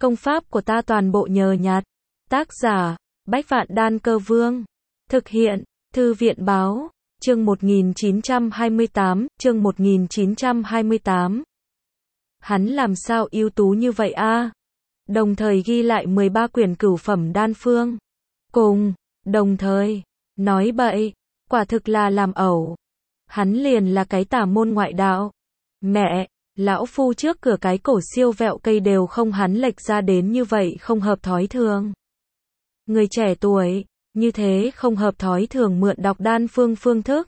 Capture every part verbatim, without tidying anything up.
Công pháp của ta toàn bộ nhờ nhặt. Tác giả, Bách Vạn Đan Cơ Vương. Thực hiện, Thư viện Báo, chương một nghìn chín trăm hai mươi tám, chương một nghìn chín trăm hai mươi tám. Hắn làm sao ưu tú như vậy a? Đồng thời ghi lại mười ba quyển cửu phẩm đan phương. Cùng, đồng thời, nói bậy, quả thực là làm ẩu. Hắn liền là cái tà môn ngoại đạo. Mẹ, lão phu trước cửa cái cổ siêu vẹo cây đều không hắn lệch ra đến như vậy không hợp thói thường. Người trẻ tuổi, như thế không hợp thói thường mượn đọc đan phương phương thức.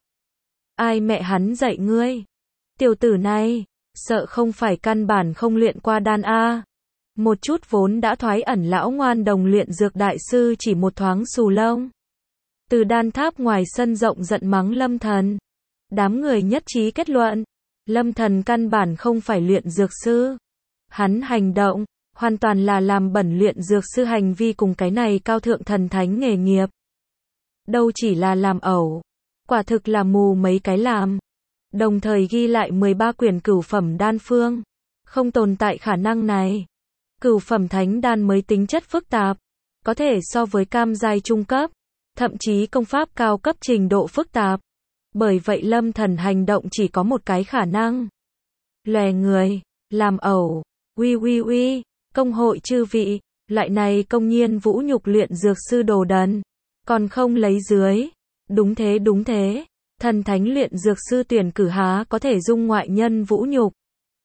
Ai mẹ hắn dạy ngươi? Tiểu tử này, sợ không phải căn bản không luyện qua đan a. Một chút vốn đã thoái ẩn lão ngoan đồng luyện dược đại sư chỉ một thoáng xù lông. Từ đan tháp ngoài sân rộng giận mắng Lâm Thần. Đám người nhất trí kết luận, Lâm Thần căn bản không phải luyện dược sư. Hắn hành động, hoàn toàn là làm bẩn luyện dược sư hành vi cùng cái này cao thượng thần thánh nghề nghiệp. Đâu chỉ là làm ẩu, quả thực là mù mấy cái làm. Đồng thời ghi lại mười ba quyển cửu phẩm đan phương. Không tồn tại khả năng này. Cửu phẩm thánh đan mới tính chất phức tạp, có thể so với cam giai trung cấp, thậm chí công pháp cao cấp trình độ phức tạp. Bởi vậy Lâm Thần hành động chỉ có một cái khả năng. Lòe người, làm ẩu, uy uy uy, công hội chư vị, loại này công nhiên vũ nhục luyện dược sư đồ đần, còn không lấy dưới. Đúng thế đúng thế, thần thánh luyện dược sư tuyển cử há có thể dung ngoại nhân vũ nhục.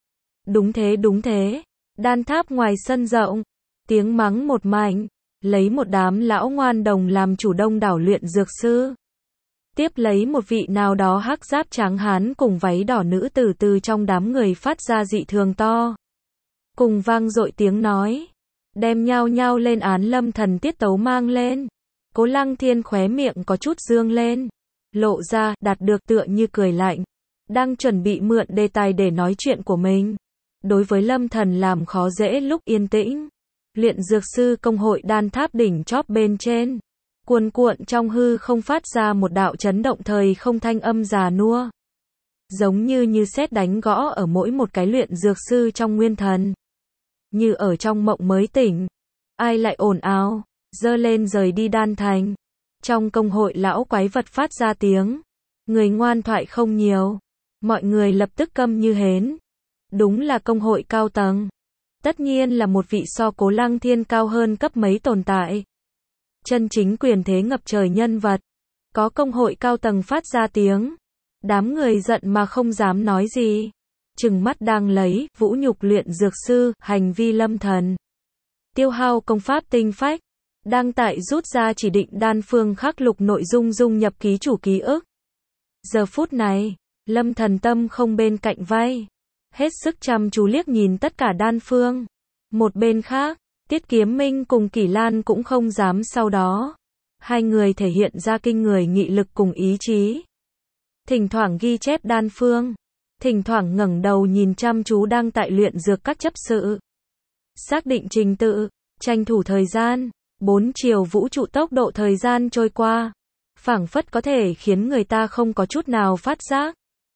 Đúng thế đúng thế, đan tháp ngoài sân rộng, tiếng mắng một mảnh, lấy một đám lão ngoan đồng làm chủ đông đảo luyện dược sư. Tiếp lấy một vị nào đó hắc giáp trắng hán cùng váy đỏ nữ tử từ trong đám người phát ra dị thường to. Cùng vang dội tiếng nói, đem nhao nhao lên án Lâm Thần tiết tấu mang lên. Cố Lăng Thiên khóe miệng có chút dương lên, lộ ra, đạt được tựa như cười lạnh, đang chuẩn bị mượn đề tài để nói chuyện của mình. Đối với Lâm Thần làm khó dễ lúc yên tĩnh, luyện dược sư công hội đan tháp đỉnh chóp bên trên, cuồn cuộn trong hư không phát ra một đạo chấn động thời không thanh âm già nua. Giống như như sét đánh gõ ở mỗi một cái luyện dược sư trong nguyên thần. Như ở trong mộng mới tỉnh. Ai lại ồn ào, dơ lên rời đi đan thành. Trong công hội lão quái vật phát ra tiếng. Người ngoan thoại không nhiều. Mọi người lập tức câm như hến. Đúng là công hội cao tầng. Tất nhiên là một vị so Cố Lăng Thiên cao hơn cấp mấy tồn tại. Chân chính quyền thế ngập trời nhân vật. Có công hội cao tầng phát ra tiếng. Đám người giận mà không dám nói gì. Trừng mắt đang lấy, vũ nhục luyện dược sư, hành vi Lâm Thần. Tiêu hao công pháp tinh phách. Đang tại rút ra chỉ định đan phương khắc lục nội dung dung nhập ký chủ ký ức. Giờ phút này, Lâm Thần tâm không bên cạnh vai. Hết sức chăm chú liếc nhìn tất cả đan phương. Một bên khác, Tiết Kiếm Minh cùng Kỷ Lan cũng không dám sau đó. Hai người thể hiện ra kinh người nghị lực cùng ý chí. Thỉnh thoảng ghi chép đan phương. Thỉnh thoảng ngẩng đầu nhìn chăm chú đang tại luyện dược các chấp sự. Xác định trình tự, tranh thủ thời gian. Bốn chiều vũ trụ tốc độ thời gian trôi qua. Phảng phất có thể khiến người ta không có chút nào phát giác.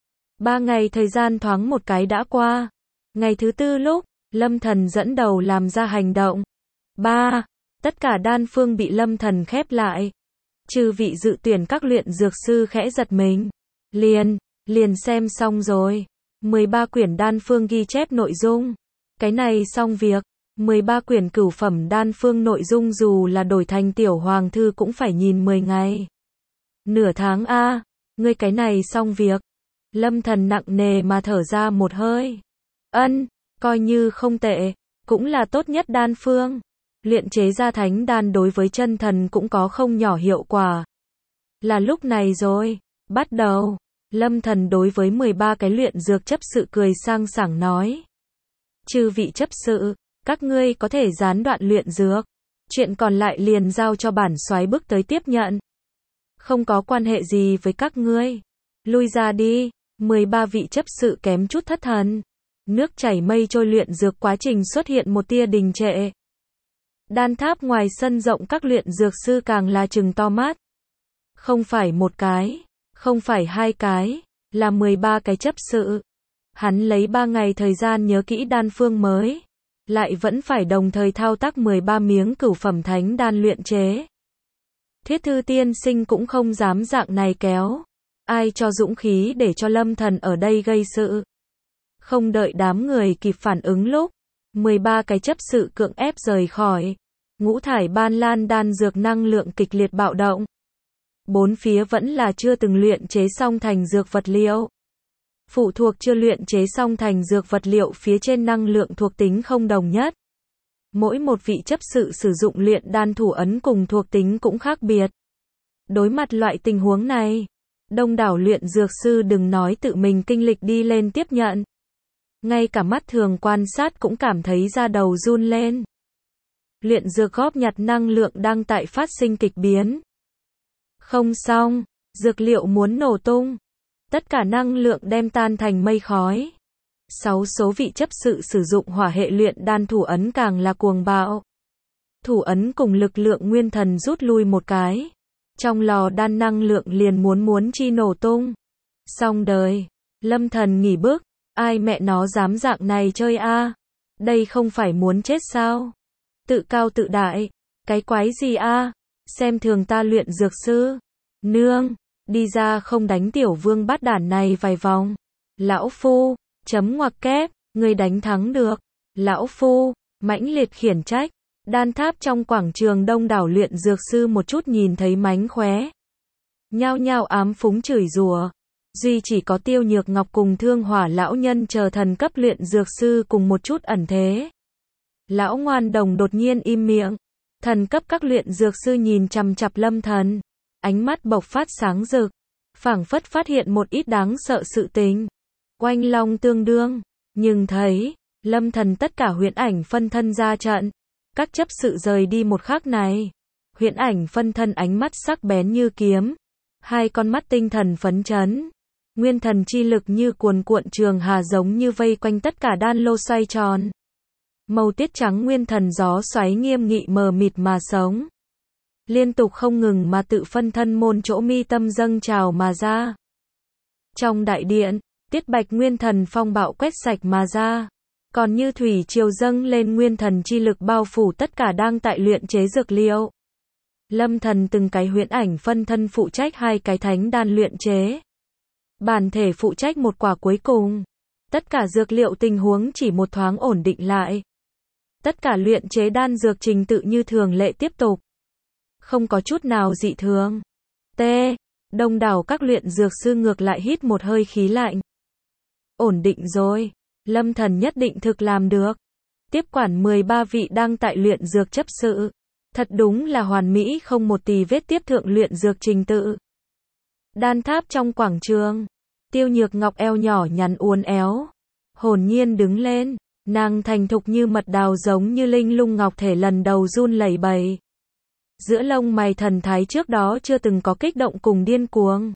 Ba ngày thời gian thoáng một cái đã qua. Ngày thứ tư lúc, Lâm Thần dẫn đầu làm ra hành động. Ba, tất cả đan phương bị Lâm Thần khép lại. Trừ vị dự tuyển các luyện dược sư khẽ giật mình. Liền, liền xem xong rồi. mười ba quyển đan phương ghi chép nội dung. Cái này xong việc. mười ba quyển cửu phẩm đan phương nội dung dù là đổi thành tiểu hoàng thư cũng phải nhìn mười ngày. Nửa tháng a, ngươi cái này xong việc. Lâm Thần nặng nề mà thở ra một hơi. Ân, coi như không tệ, cũng là tốt nhất đan phương. Luyện chế ra thánh đan đối với chân thần cũng có không nhỏ hiệu quả. Là lúc này rồi, bắt đầu. Lâm Thần đối với mười ba cái luyện dược chấp sự cười sang sảng nói. Chư vị chấp sự, các ngươi có thể gián đoạn luyện dược. Chuyện còn lại liền giao cho bản soái bức tới tiếp nhận. Không có quan hệ gì với các ngươi. Lui ra đi. mười ba vị chấp sự kém chút thất thần. Nước chảy mây trôi luyện dược quá trình xuất hiện một tia đình trệ. Đan tháp ngoài sân rộng các luyện dược sư càng là trừng to mắt. Không phải một cái, không phải hai cái, là mười ba cái chấp sự. Hắn lấy ba ngày thời gian nhớ kỹ đan phương mới. lại vẫn phải đồng thời thao tác mười ba miếng cửu phẩm thánh đan luyện chế. Thiết Thư tiên sinh cũng không dám dạng này kéo. Ai cho dũng khí để cho Lâm Thần ở đây gây sự. Không đợi đám người kịp phản ứng lúc, mười ba cái chấp sự cưỡng ép rời khỏi. Ngũ thải ban lan đan dược năng lượng kịch liệt bạo động. Bốn phía vẫn là chưa từng luyện chế xong thành dược vật liệu. Phụ thuộc chưa luyện chế xong thành dược vật liệu phía trên năng lượng thuộc tính không đồng nhất. Mỗi một vị chấp sự sử dụng luyện đan thủ ấn cùng thuộc tính cũng khác biệt. Đối mặt loại tình huống này, đông đảo luyện dược sư đừng nói tự mình kinh lịch đi lên tiếp nhận. Ngay cả mắt thường quan sát cũng cảm thấy da đầu run lên. Luyện dược góp nhặt năng lượng đang tại phát sinh kịch biến. Không xong, dược liệu muốn nổ tung. Tất cả năng lượng đem tan thành mây khói. Sáu số vị chấp sự sử dụng hỏa hệ luyện đan thủ ấn càng là cuồng bạo. Thủ ấn cùng lực lượng nguyên thần rút lui một cái. Trong lò đan năng lượng liền muốn muốn chi nổ tung. Xong đời. Lâm Thần nghỉ bước. Ai mẹ nó dám dạng này chơi a? Đây không phải muốn chết sao? Tự cao tự đại. Cái quái gì a? Xem thường ta luyện dược sư. Nương. Đi ra không đánh tiểu vương bát đản này vài vòng. Lão phu. Chấm ngoặc kép. Người đánh thắng được. Lão phu. Mãnh liệt khiển trách. Đan tháp trong quảng trường đông đảo luyện dược sư một chút nhìn thấy mánh khóe. Nhao nhao ám phúng chửi rủa. Duy chỉ có Tiêu Nhược Ngọc cùng Thương Hỏa lão nhân chờ thần cấp luyện dược sư cùng một chút ẩn thế. Lão ngoan đồng đột nhiên im miệng. Thần cấp các luyện dược sư nhìn chằm chằm Lâm Thần. Ánh mắt bộc phát sáng rực. Phảng phất phát hiện một ít đáng sợ sự tình. Oanh long tương đương. Nhưng thấy, Lâm Thần tất cả huyễn ảnh phân thân ra trận. Các chấp sự rời đi một khắc này. Huyễn ảnh phân thân ánh mắt sắc bén như kiếm. Hai con mắt tinh thần phấn chấn. Nguyên thần chi lực như cuồn cuộn trường hà giống như vây quanh tất cả đan lô xoay tròn. Màu tiết trắng nguyên thần gió xoáy nghiêm nghị mờ mịt mà sống. Liên tục không ngừng mà tự phân thân môn chỗ mi tâm dâng trào mà ra. Trong đại điện, tiết bạch nguyên thần phong bạo quét sạch mà ra. Còn như thủy triều dâng lên nguyên thần chi lực bao phủ tất cả đang tại luyện chế dược liệu. Lâm Thần từng cái huyễn ảnh phân thân phụ trách hai cái thánh đan luyện chế. Bản thể phụ trách một quả cuối cùng. Tất cả dược liệu tình huống chỉ một thoáng ổn định lại. Tất cả luyện chế đan dược trình tự như thường lệ tiếp tục. Không có chút nào dị thường. T. Đông đảo các luyện dược sư ngược lại hít một hơi khí lạnh. Ổn định rồi. Lâm Thần nhất định thực làm được. Tiếp quản mười ba vị đang tại luyện dược chấp sự. Thật đúng là hoàn mỹ không một tì vết tiếp thượng luyện dược trình tự. Đan tháp trong quảng trường. Tiêu Nhược Ngọc eo nhỏ nhắn uốn éo. Hồn nhiên đứng lên. Nàng thành thục như mật đào giống như linh lung ngọc thể lần đầu run lẩy bẩy. Giữa lông mày thần thái trước đó chưa từng có kích động cùng điên cuồng.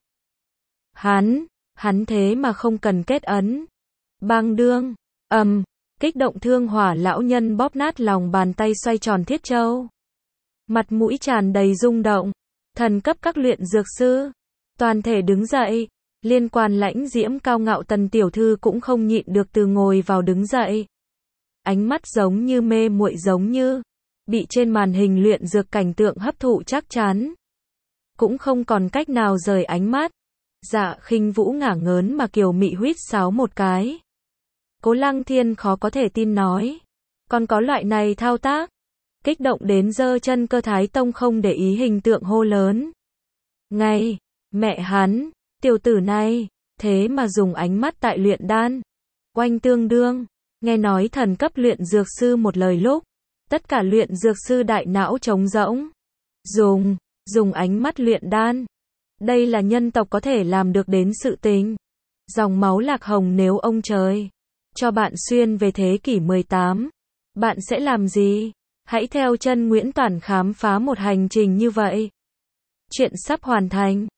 Hắn, hắn thế mà không cần kết ấn. Bang đương, ầm, kích động Thương Hỏa lão nhân bóp nát lòng bàn tay xoay tròn thiết châu. Mặt mũi tràn đầy rung động. Thần cấp các luyện dược sư. Toàn thể đứng dậy. Liên quan lãnh diễm cao ngạo Tần tiểu thư cũng không nhịn được từ ngồi vào đứng dậy. Ánh mắt giống như mê muội giống như. Bị trên màn hình luyện dược cảnh tượng hấp thụ chắc chắn. Cũng không còn cách nào rời ánh mắt. Dạ Khinh Vũ ngả ngớn mà kiều mị huýt sáo một cái. Cố Lăng Thiên khó có thể tin nói. Còn có loại này thao tác. Kích động đến giơ chân cơ Thái Tông không để ý hình tượng hô lớn. Ngay, mẹ hắn, tiểu tử này, thế mà dùng ánh mắt tại luyện đan. Oanh tương đương, nghe nói thần cấp luyện dược sư một lời lúc. Tất cả luyện dược sư đại não trống rỗng. Dùng, dùng ánh mắt luyện đan. Đây là nhân tộc có thể làm được đến sự tình. Dòng máu Lạc Hồng nếu ông trời cho bạn xuyên về thế kỷ mười tám, bạn sẽ làm gì? Hãy theo chân Nguyễn Toản khám phá một hành trình như vậy. Chuyện sắp hoàn thành.